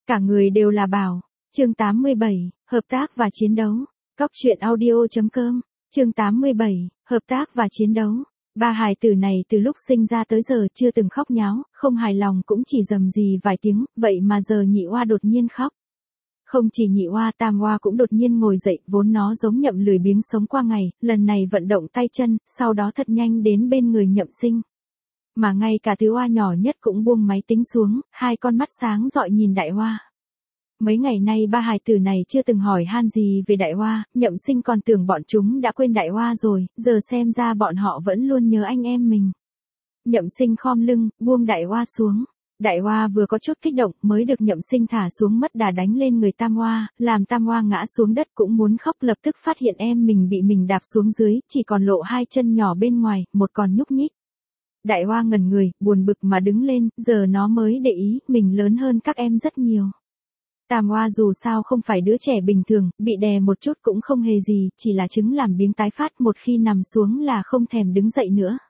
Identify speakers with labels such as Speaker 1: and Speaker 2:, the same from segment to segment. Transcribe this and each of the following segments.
Speaker 1: Cả người đều là bảo. Chương 87, hợp tác và chiến đấu. Cóc truyện audio.com. Chương 87, hợp tác và chiến đấu. Ba hài tử này từ lúc sinh ra tới giờ chưa từng khóc nháo, không hài lòng cũng chỉ rầm rì vài tiếng, vậy mà giờ nhị oa đột nhiên khóc. Không chỉ nhị oa, tam oa cũng đột nhiên ngồi dậy, vốn nó giống Nhậm lười biếng sống qua ngày, lần này vận động tay chân, sau đó thật nhanh đến bên người Nhậm Sinh. Mà ngay cả tứ oa nhỏ nhất cũng buông máy tính xuống, hai con mắt sáng rọi nhìn đại oa. Mấy ngày nay ba hài tử này chưa từng hỏi han gì về đại oa, Nhậm Sinh còn tưởng bọn chúng đã quên đại oa rồi, giờ xem ra bọn họ vẫn luôn nhớ anh em mình. Nhậm Sinh khom lưng, buông đại oa xuống. Đại oa vừa có chút kích động mới được Nhậm Sinh thả xuống mất đà đánh lên người tam oa, làm tam oa ngã xuống đất cũng muốn khóc, lập tức phát hiện em mình bị mình đạp xuống dưới, chỉ còn lộ hai chân nhỏ bên ngoài, một còn nhúc nhích. Đại oa ngẩn người, buồn bực mà đứng lên, giờ nó mới để ý, mình lớn hơn các em rất nhiều. Tam oa dù sao không phải đứa trẻ bình thường, bị đè một chút cũng không hề gì, chỉ là chứng làm biếng tái phát, một khi nằm xuống là không thèm đứng dậy nữa.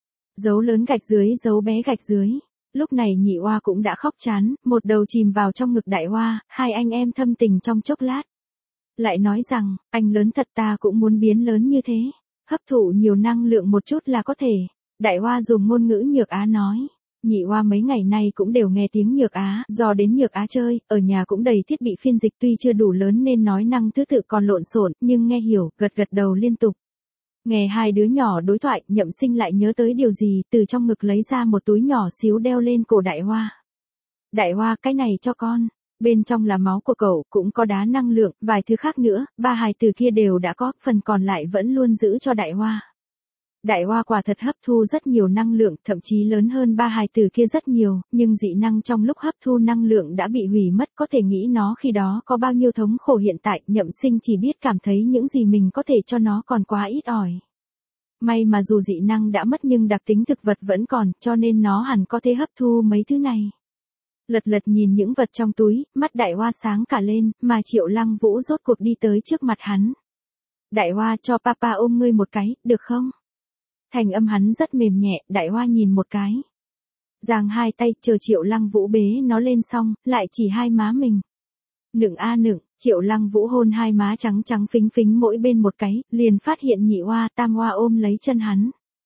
Speaker 1: Dấu lớn gạch dưới, dấu bé gạch dưới. Lúc này nhị oa cũng đã khóc chán, một đầu chìm vào trong ngực đại oa, hai anh em thâm tình trong chốc lát. Lại nói rằng, anh lớn thật, ta cũng muốn biến lớn như thế. Hấp thụ nhiều năng lượng một chút là có thể. Đại oa dùng ngôn ngữ Nhược Á nói. Nhị oa mấy ngày nay cũng đều nghe tiếng Nhược Á, do đến Nhược Á chơi, ở nhà cũng đầy thiết bị phiên dịch, tuy chưa đủ lớn nên nói năng thứ tự còn lộn xộn, nhưng nghe hiểu, gật gật đầu liên tục. Nghe hai đứa nhỏ đối thoại, Nhậm Sinh lại nhớ tới điều gì, từ trong ngực lấy ra một túi nhỏ xíu đeo lên cổ đại oa. Đại oa, cái này cho con. Bên trong là máu của cậu, cũng có đá năng lượng, vài thứ khác nữa, ba hài từ kia đều đã có, phần còn lại vẫn luôn giữ cho đại oa. Đại oa quả thật hấp thu rất nhiều năng lượng, thậm chí lớn hơn ba hài tử kia rất nhiều, nhưng dị năng trong lúc hấp thu năng lượng đã bị hủy mất, có thể nghĩ nó khi đó có bao nhiêu thống khổ. Hiện tại Nhậm Sinh chỉ biết cảm thấy những gì mình có thể cho nó còn quá ít ỏi. May mà dù dị năng đã mất nhưng đặc tính thực vật vẫn còn, cho nên nó hẳn có thể hấp thu mấy thứ này. Lật lật nhìn những vật trong túi, mắt đại oa sáng cả lên, mà Triệu Lăng Vũ rốt cuộc đi tới trước mặt hắn. Đại oa, cho papa ôm ngươi một cái, được không? Thành âm hắn rất mềm nhẹ, đại oa nhìn một cái. Giang hai tay, chờ Triệu Lăng Vũ bế nó lên xong, lại chỉ hai má mình. Nựng a nựng, Triệu Lăng Vũ hôn hai má trắng trắng phính phính mỗi bên một cái, liền phát hiện nhị oa, tam oa ôm lấy chân hắn.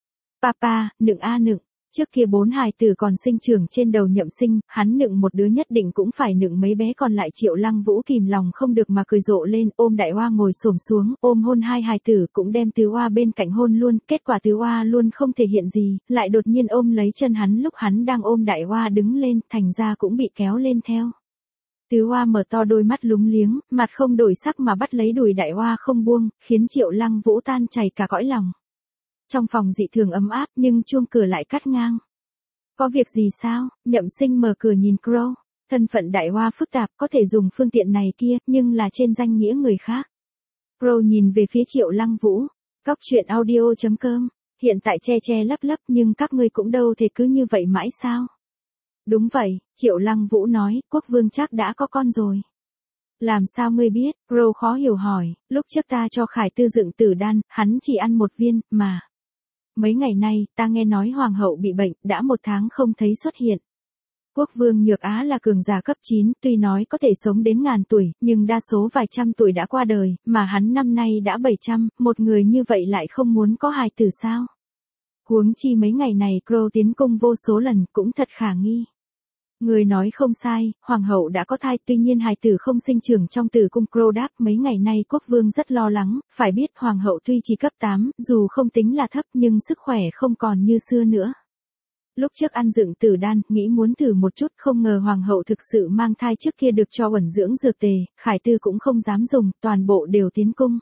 Speaker 1: Papa, nựng a nựng. Trước kia bốn hài tử còn sinh trưởng trên đầu Nhậm Sinh, hắn nựng một đứa nhất định cũng phải nựng mấy bé còn lại. Triệu Lăng Vũ kìm lòng không được mà cười rộ lên, ôm đại oa ngồi xổm xuống, ôm hôn hai hài tử, cũng đem tứ oa bên cạnh hôn luôn. Kết quả tứ oa luôn không thể hiện gì, lại đột nhiên ôm lấy chân hắn lúc hắn đang ôm đại oa đứng lên, thành ra cũng bị kéo lên theo. Tứ oa mở to đôi mắt lúng liếng, mặt không đổi sắc mà bắt lấy đùi đại oa không buông, khiến Triệu Lăng Vũ tan chảy cả cõi lòng. Trong phòng dị thường ấm áp nhưng chuông cửa lại cắt ngang. Có việc gì sao? Nhậm Sinh mở cửa nhìn Crow. Thân phận đại oa phức tạp, có thể dùng phương tiện này kia, nhưng là trên danh nghĩa người khác. Crow nhìn về phía Triệu Lăng Vũ. Cóc truyện audio.com. Hiện tại che che lấp lấp nhưng các ngươi cũng đâu thể cứ như vậy mãi sao? Đúng vậy, Triệu Lăng Vũ nói, quốc vương chắc đã có con rồi. Làm sao ngươi biết? Crow khó hiểu hỏi, lúc trước ta cho Khải Tư dựng tử đan, hắn chỉ ăn một viên, mà. Mấy ngày nay, ta nghe nói hoàng hậu bị bệnh, đã 1 tháng không thấy xuất hiện. Quốc vương Nhược Á là cường giả cấp 9, tuy nói có thể sống đến ngàn tuổi, nhưng đa số vài trăm tuổi đã qua đời, mà hắn năm nay đã 700, một người như vậy lại không muốn có hài tử sao? Huống chi mấy ngày này Crow tiến cung vô số lần, cũng thật khả nghi. Người nói không sai, hoàng hậu đã có thai, tuy nhiên hài tử không sinh trưởng trong tử cung. Crow đáp, mấy ngày nay quốc vương rất lo lắng, phải biết hoàng hậu tuy chỉ cấp 8, dù không tính là thấp nhưng sức khỏe không còn như xưa nữa. Lúc trước ăn dựng tử đan, nghĩ muốn thử một chút, không ngờ hoàng hậu thực sự mang thai. Trước kia được cho uẩn dưỡng dược tề, Khải Tư cũng không dám dùng, toàn bộ đều tiến cung.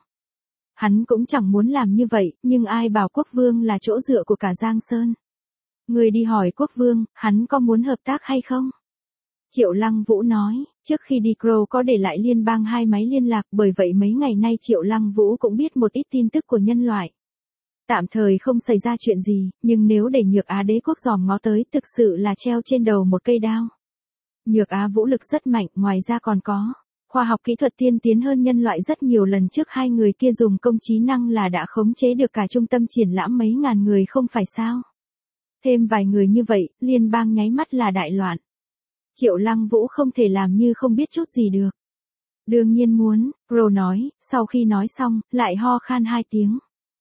Speaker 1: Hắn cũng chẳng muốn làm như vậy, nhưng ai bảo quốc vương là chỗ dựa của cả Giang Sơn. Người đi hỏi quốc vương, hắn có muốn hợp tác hay không? Triệu Lăng Vũ nói, trước khi đi Crow có để lại liên bang 2 máy liên lạc, bởi vậy mấy ngày nay Triệu Lăng Vũ cũng biết một ít tin tức của nhân loại. Tạm thời không xảy ra chuyện gì, nhưng nếu để Nhược Á đế quốc dòm ngó tới, thực sự là treo trên đầu một cây đao. Nhược Á vũ lực rất mạnh, ngoài ra còn có khoa học kỹ thuật tiên tiến hơn nhân loại rất nhiều. Lần trước hai người kia dùng công trí năng là đã khống chế được cả trung tâm triển lãm mấy ngàn người không phải sao? Thêm vài người như vậy, liên bang nháy mắt là đại loạn. Triệu Lăng Vũ không thể làm như không biết chút gì được. Đương nhiên muốn, Pro nói, sau khi nói xong, lại ho khan 2 tiếng.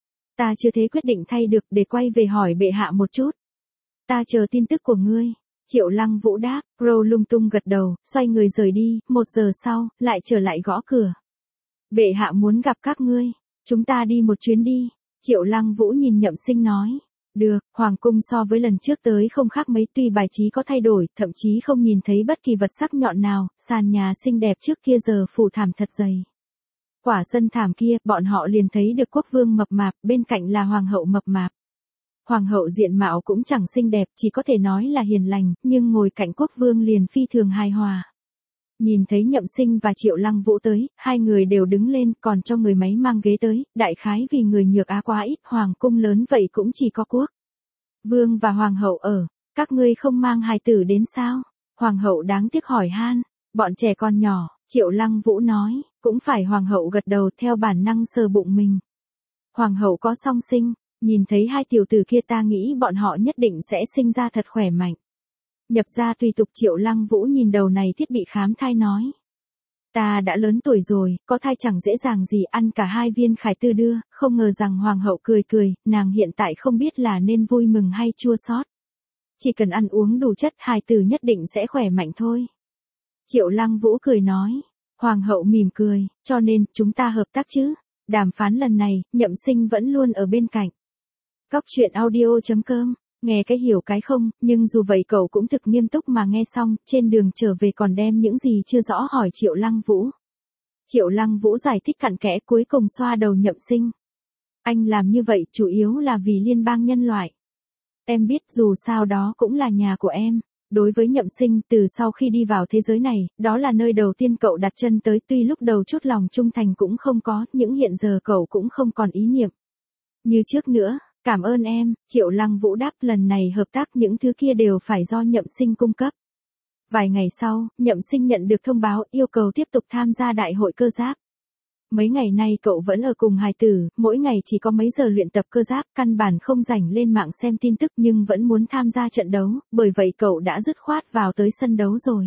Speaker 1: Ta chưa thế quyết định thay được để quay về hỏi bệ hạ một chút. Ta chờ tin tức của ngươi. Triệu Lăng Vũ đáp, Pro lung tung gật đầu, xoay người rời đi, 1 giờ sau, lại trở lại gõ cửa. Bệ hạ muốn gặp các ngươi, chúng ta đi một chuyến đi. Triệu Lăng Vũ nhìn Nhậm Sinh nói. Được, Hoàng cung so với lần trước tới không khác mấy, tuy bài trí có thay đổi, thậm chí không nhìn thấy bất kỳ vật sắc nhọn nào, sàn nhà xinh đẹp trước kia giờ phủ thảm thật dày. Quả sân thảm kia, bọn họ liền thấy được quốc vương mập mạp, bên cạnh là hoàng hậu mập mạp. Hoàng hậu diện mạo cũng chẳng xinh đẹp, chỉ có thể nói là hiền lành, nhưng ngồi cạnh quốc vương liền phi thường hài hòa. Nhìn thấy Nhậm Sinh và Triệu Lăng Vũ tới, hai người đều đứng lên, còn cho người máy mang ghế tới, đại khái vì người nhược á quá ít, hoàng cung lớn vậy cũng chỉ có quốc vương và hoàng hậu ở, các ngươi không mang hài tử đến sao? Hoàng hậu đáng tiếc hỏi han, bọn trẻ con nhỏ, Triệu Lăng Vũ nói, cũng phải. Hoàng hậu gật đầu theo bản năng sờ bụng mình. Hoàng hậu có song sinh, nhìn thấy hai tiểu tử kia ta nghĩ bọn họ nhất định sẽ sinh ra thật khỏe mạnh. Nhập gia tùy tục. Triệu Lăng Vũ nhìn đầu này thiết bị khám thai nói. Ta đã lớn tuổi rồi, có thai chẳng dễ dàng gì, ăn cả 2 viên khải tư đưa, không ngờ rằng hoàng hậu cười cười, nàng hiện tại không biết là nên vui mừng hay chua xót. Chỉ cần ăn uống đủ chất hài tử nhất định sẽ khỏe mạnh thôi. Triệu Lăng Vũ cười nói. Hoàng hậu mỉm cười, cho nên chúng ta hợp tác chứ. Đàm phán lần này, Nhậm Sinh vẫn luôn ở bên cạnh. Cóc truyện audio.com, nghe cái hiểu cái không, nhưng dù vậy cậu cũng thực nghiêm túc mà nghe xong, trên đường trở về còn đem những gì chưa rõ hỏi Triệu Lăng Vũ. Triệu Lăng Vũ giải thích cặn kẽ, cuối cùng xoa đầu Nhậm Sinh. Anh làm như vậy chủ yếu là vì liên bang nhân loại. Em biết dù sao đó cũng là nhà của em. Đối với Nhậm Sinh, từ sau khi đi vào thế giới này, đó là nơi đầu tiên cậu đặt chân tới, tuy lúc đầu chút lòng trung thành cũng không có, nhưng hiện giờ cậu cũng không còn ý niệm như trước nữa. Cảm ơn em, Triệu Lăng Vũ đáp, lần này hợp tác những thứ kia đều phải do Nhậm Sinh cung cấp. Vài ngày sau, Nhậm Sinh nhận được thông báo yêu cầu tiếp tục tham gia đại hội cơ giáp. Mấy ngày nay cậu vẫn ở cùng hài tử, mỗi ngày chỉ có mấy giờ luyện tập cơ giáp, căn bản không rảnh lên mạng xem tin tức nhưng vẫn muốn tham gia trận đấu, bởi vậy cậu đã dứt khoát vào tới sân đấu rồi.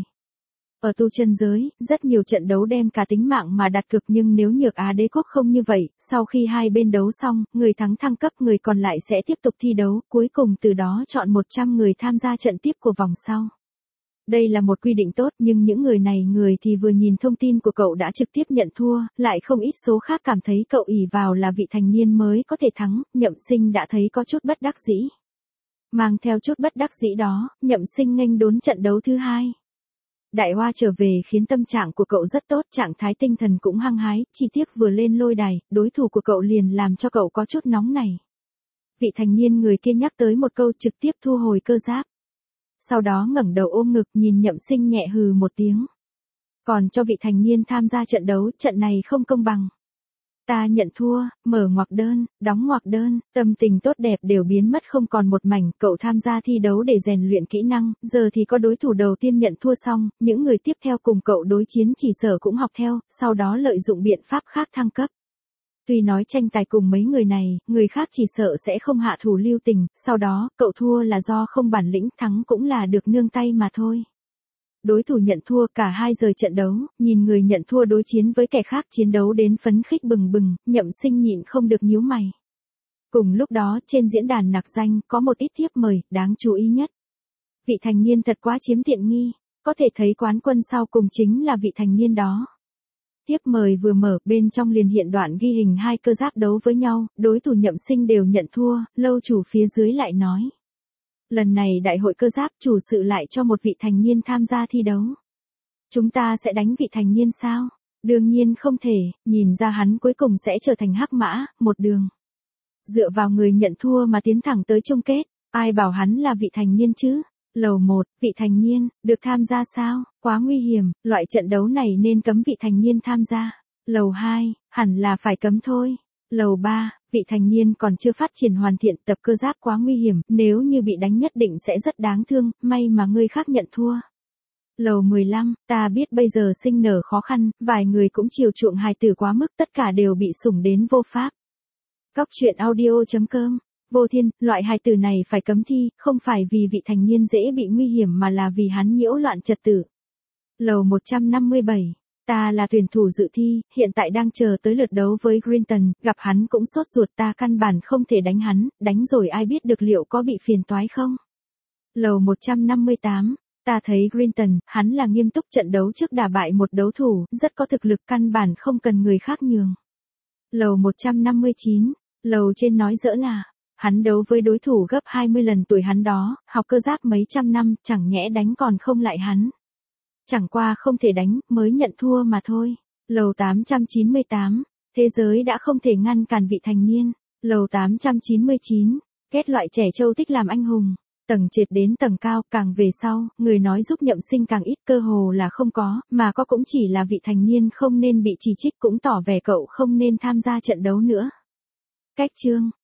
Speaker 1: Ở tu chân giới, rất nhiều trận đấu đem cả tính mạng mà đặt cược, nhưng nếu Nhược Á Đế quốc không như vậy, sau khi hai bên đấu xong, người thắng thăng cấp, người còn lại sẽ tiếp tục thi đấu, cuối cùng từ đó chọn 100 người tham gia trận tiếp của vòng sau. Đây là một quy định tốt, nhưng những người này thì vừa nhìn thông tin của cậu đã trực tiếp nhận thua, lại không ít số khác cảm thấy cậu ỷ vào là vị thành niên mới có thể thắng, Nhậm Sinh đã thấy có chút bất đắc dĩ. Mang theo chút bất đắc dĩ đó, Nhậm Sinh nghênh đón trận đấu thứ 2. Đại Hoa trở về khiến tâm trạng của cậu rất tốt, trạng thái tinh thần cũng hăng hái, chi tiết vừa lên lôi đài, đối thủ của cậu liền làm cho cậu có chút nóng này. Vị thành niên người kia nhắc tới một câu, trực tiếp thu hồi cơ giáp. Sau đó ngẩng đầu ôm ngực nhìn Nhậm Sinh nhẹ hừ một tiếng. Còn cho vị thành niên tham gia trận đấu, trận này không công bằng. Ta nhận thua, mở ngoặc đơn, đóng ngoặc đơn, tâm tình tốt đẹp đều biến mất không còn một mảnh, cậu tham gia thi đấu để rèn luyện kỹ năng, giờ thì có đối thủ đầu tiên nhận thua xong, những người tiếp theo cùng cậu đối chiến chỉ sợ cũng học theo, sau đó lợi dụng biện pháp khác thăng cấp. Tuy nói tranh tài cùng mấy người này, người khác chỉ sợ sẽ không hạ thủ lưu tình, sau đó, cậu thua là do không bản lĩnh, thắng cũng là được nương tay mà thôi. Đối thủ nhận thua, cả 2 giờ trận đấu, nhìn người nhận thua đối chiến với kẻ khác chiến đấu đến phấn khích bừng bừng, Nhậm Sinh nhịn không được nhíu mày. Cùng lúc đó, trên diễn đàn nặc danh, có một ít thiếp mời, đáng chú ý nhất. Vị thành niên thật quá chiếm tiện nghi, có thể thấy quán quân sau cùng chính là vị thành niên đó. Thiếp mời vừa mở, bên trong liền hiện đoạn ghi hình 2 cơ giáp đấu với nhau, đối thủ Nhậm Sinh đều nhận thua, lâu chủ phía dưới lại nói. Lần này đại hội cơ giáp chủ sự lại cho một vị thành niên tham gia thi đấu. Chúng ta sẽ đánh vị thành niên sao? Đương nhiên không thể, nhìn ra hắn cuối cùng sẽ trở thành hắc mã, một đường. Dựa vào người nhận thua mà tiến thẳng tới chung kết, ai bảo hắn là vị thành niên chứ? Lầu 1, vị thành niên, được tham gia sao? Quá nguy hiểm, loại trận đấu này nên cấm vị thành niên tham gia. Lầu 2, hẳn là phải cấm thôi. Lầu 3, vị thành niên còn chưa phát triển hoàn thiện, tập cơ giáp quá nguy hiểm, nếu như bị đánh nhất định sẽ rất đáng thương, may mà người khác nhận thua. Lầu 15, ta biết bây giờ sinh nở khó khăn, vài người cũng chiều chuộng hài tử quá mức, tất cả đều bị sủng đến vô pháp. Cóc truyện audio.com Vô Thiên, loại hài tử này phải cấm thi, không phải vì vị thành niên dễ bị nguy hiểm mà là vì hắn nhiễu loạn trật tự. Lầu 157. Ta là tuyển thủ dự thi, hiện tại đang chờ tới lượt đấu với Grinton, gặp hắn cũng sốt ruột, ta căn bản không thể đánh hắn, đánh rồi ai biết được liệu có bị phiền toái không. Lầu 158. Ta thấy Grinton, hắn là nghiêm túc, trận đấu trước đả bại một đấu thủ, rất có thực lực, căn bản không cần người khác nhường. Lầu 159. Lầu trên nói giỡn à. Hắn đấu với đối thủ gấp 20 lần tuổi hắn đó, học cơ giáp mấy trăm năm, chẳng nhẽ đánh còn không lại hắn. Chẳng qua không thể đánh, mới nhận thua mà thôi. Lầu 898. Thế giới đã không thể ngăn cản vị thành niên. Lầu 899. Kết loại trẻ trâu thích làm anh hùng. Tầng trệt đến tầng cao, càng về sau, người nói giúp nhậm sinh càng ít, cơ hồ là không có, mà có cũng chỉ là vị thành niên không nên bị chỉ trích, cũng tỏ vẻ cậu không nên tham gia trận đấu nữa. Cách chương